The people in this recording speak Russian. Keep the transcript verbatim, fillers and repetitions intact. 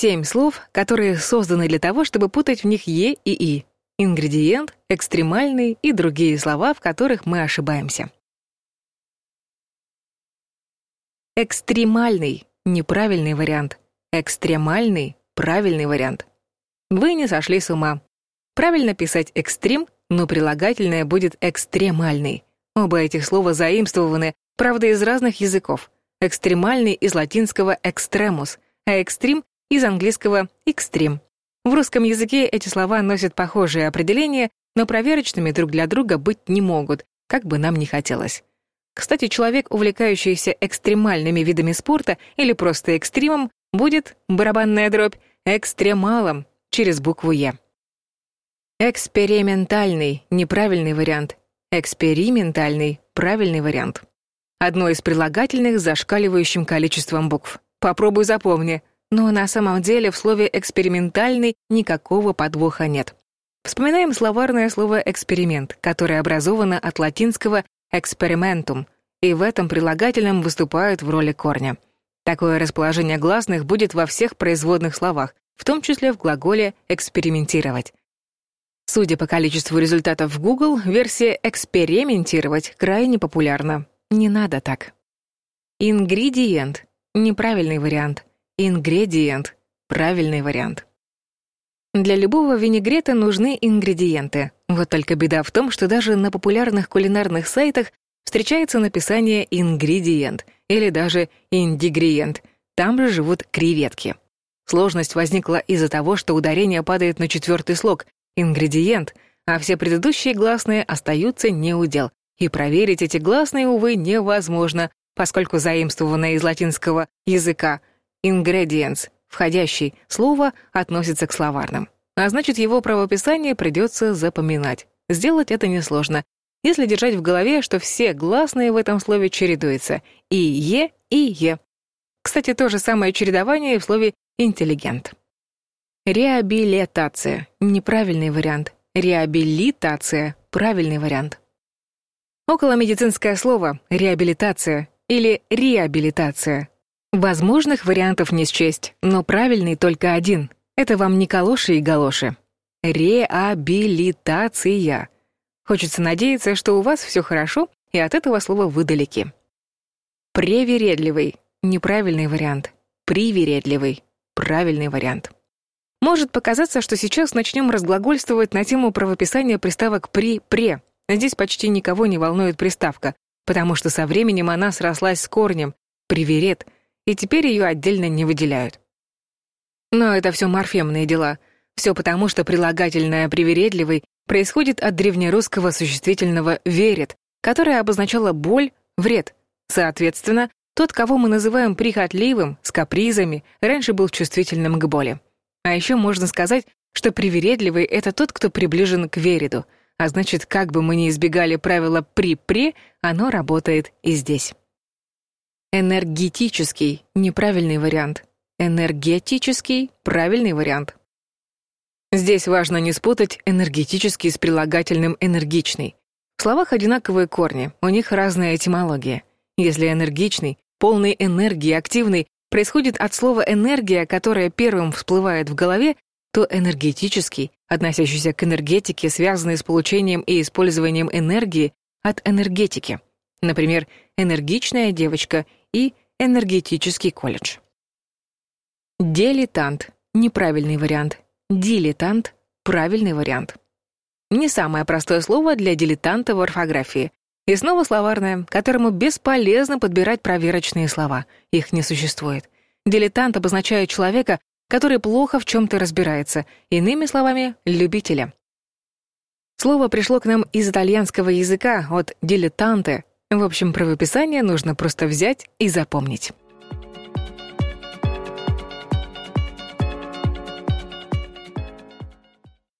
Семь слов, которые созданы для того, чтобы путать в них «е» и «и». Ингредиент, экстремальный и другие слова, в которых мы ошибаемся. Экстремальный — неправильный вариант. Экстремальный — правильный вариант. Вы не сошли с ума. Правильно писать «экстрим», но прилагательное будет «экстремальный». Оба этих слова заимствованы, правда, из разных языков. Экстремальный из латинского «extremus», а экстрим — из английского «extreme». В русском языке эти слова носят похожие определения, но проверочными друг для друга быть не могут, как бы нам ни хотелось. Кстати, человек, увлекающийся экстремальными видами спорта или просто экстримом, будет, барабанная дробь, экстремалом через букву «е». Экспериментальный — неправильный вариант. Экспериментальный — правильный вариант. Одно из прилагательных с зашкаливающим количеством букв. Попробуй запомни. Но на самом деле в слове «экспериментальный» никакого подвоха нет. Вспоминаем словарное слово «эксперимент», которое образовано от латинского «experimentum», и в этом прилагательном выступает в роли корня. Такое расположение гласных будет во всех производных словах, в том числе в глаголе «экспериментировать». Судя по количеству результатов в Google, версия «экспериментировать» крайне популярна. Не надо так. Ингредиент — неправильный вариант. Ингредиент — правильный вариант. Для любого винегрета нужны ингредиенты. Вот только беда в том, что даже на популярных кулинарных сайтах встречается написание «ингредиент» или даже «индигриент». Там же живут креветки. Сложность возникла из-за того, что ударение падает на четвертый слог «ингредиент», а все предыдущие гласные остаются неудел. И проверить эти гласные, увы, невозможно, поскольку заимствованное из латинского языка «ingredients», входящий слово, относится к словарным. А значит, его правописание придется запоминать. Сделать это несложно, если держать в голове, что все гласные в этом слове чередуются — и «е», и «е». Кстати, то же самое чередование и в слове «интеллигент». Реабилитация — неправильный вариант. Реабилитация — правильный вариант. Околомедицинское слово «реабилитация» или «реабилитация». Возможных вариантов не счесть, но правильный только один. Это вам не калоши и галоши. Реабилитация. Хочется надеяться, что у вас все хорошо, и от этого слова вы далеки. Привередливый. Неправильный вариант. Привередливый. Правильный вариант. Может показаться, что сейчас начнем разглагольствовать на тему правописания приставок «при», «пре». Здесь почти никого не волнует приставка, потому что со временем она срослась с корнем «приверед», и теперь ее отдельно не выделяют. Но это все морфемные дела. Все потому, что прилагательное «привередливый» происходит от древнерусского существительного «веред», которое обозначало боль, вред. Соответственно, тот, кого мы называем прихотливым, с капризами, раньше был чувствительным к боли. А еще можно сказать, что привередливый — это тот, кто приближен к вереду, а значит, как бы мы ни избегали правила «при-пре», оно работает и здесь. Энергетический — неправильный вариант. Энергетический — правильный вариант. Здесь важно не спутать энергетический с прилагательным «энергичный». В словах одинаковые корни, у них разная этимология. Если энергичный, полный энергии, активный, происходит от слова «энергия», которое первым всплывает в голове, то энергетический, относящийся к энергетике, связанный с получением и использованием энергии, от энергетики. Например, энергичная девочка и энергетический колледж. Дилетант — неправильный вариант. Дилетант — правильный вариант. Не самое простое слово для дилетанта в орфографии. И снова словарное, которому бесполезно подбирать проверочные слова. Их не существует. Дилетант обозначает человека, который плохо в чем-то разбирается, иными словами, любителя. Слово пришло к нам из итальянского языка, от «дилетанте». В общем, правописание нужно просто взять и запомнить.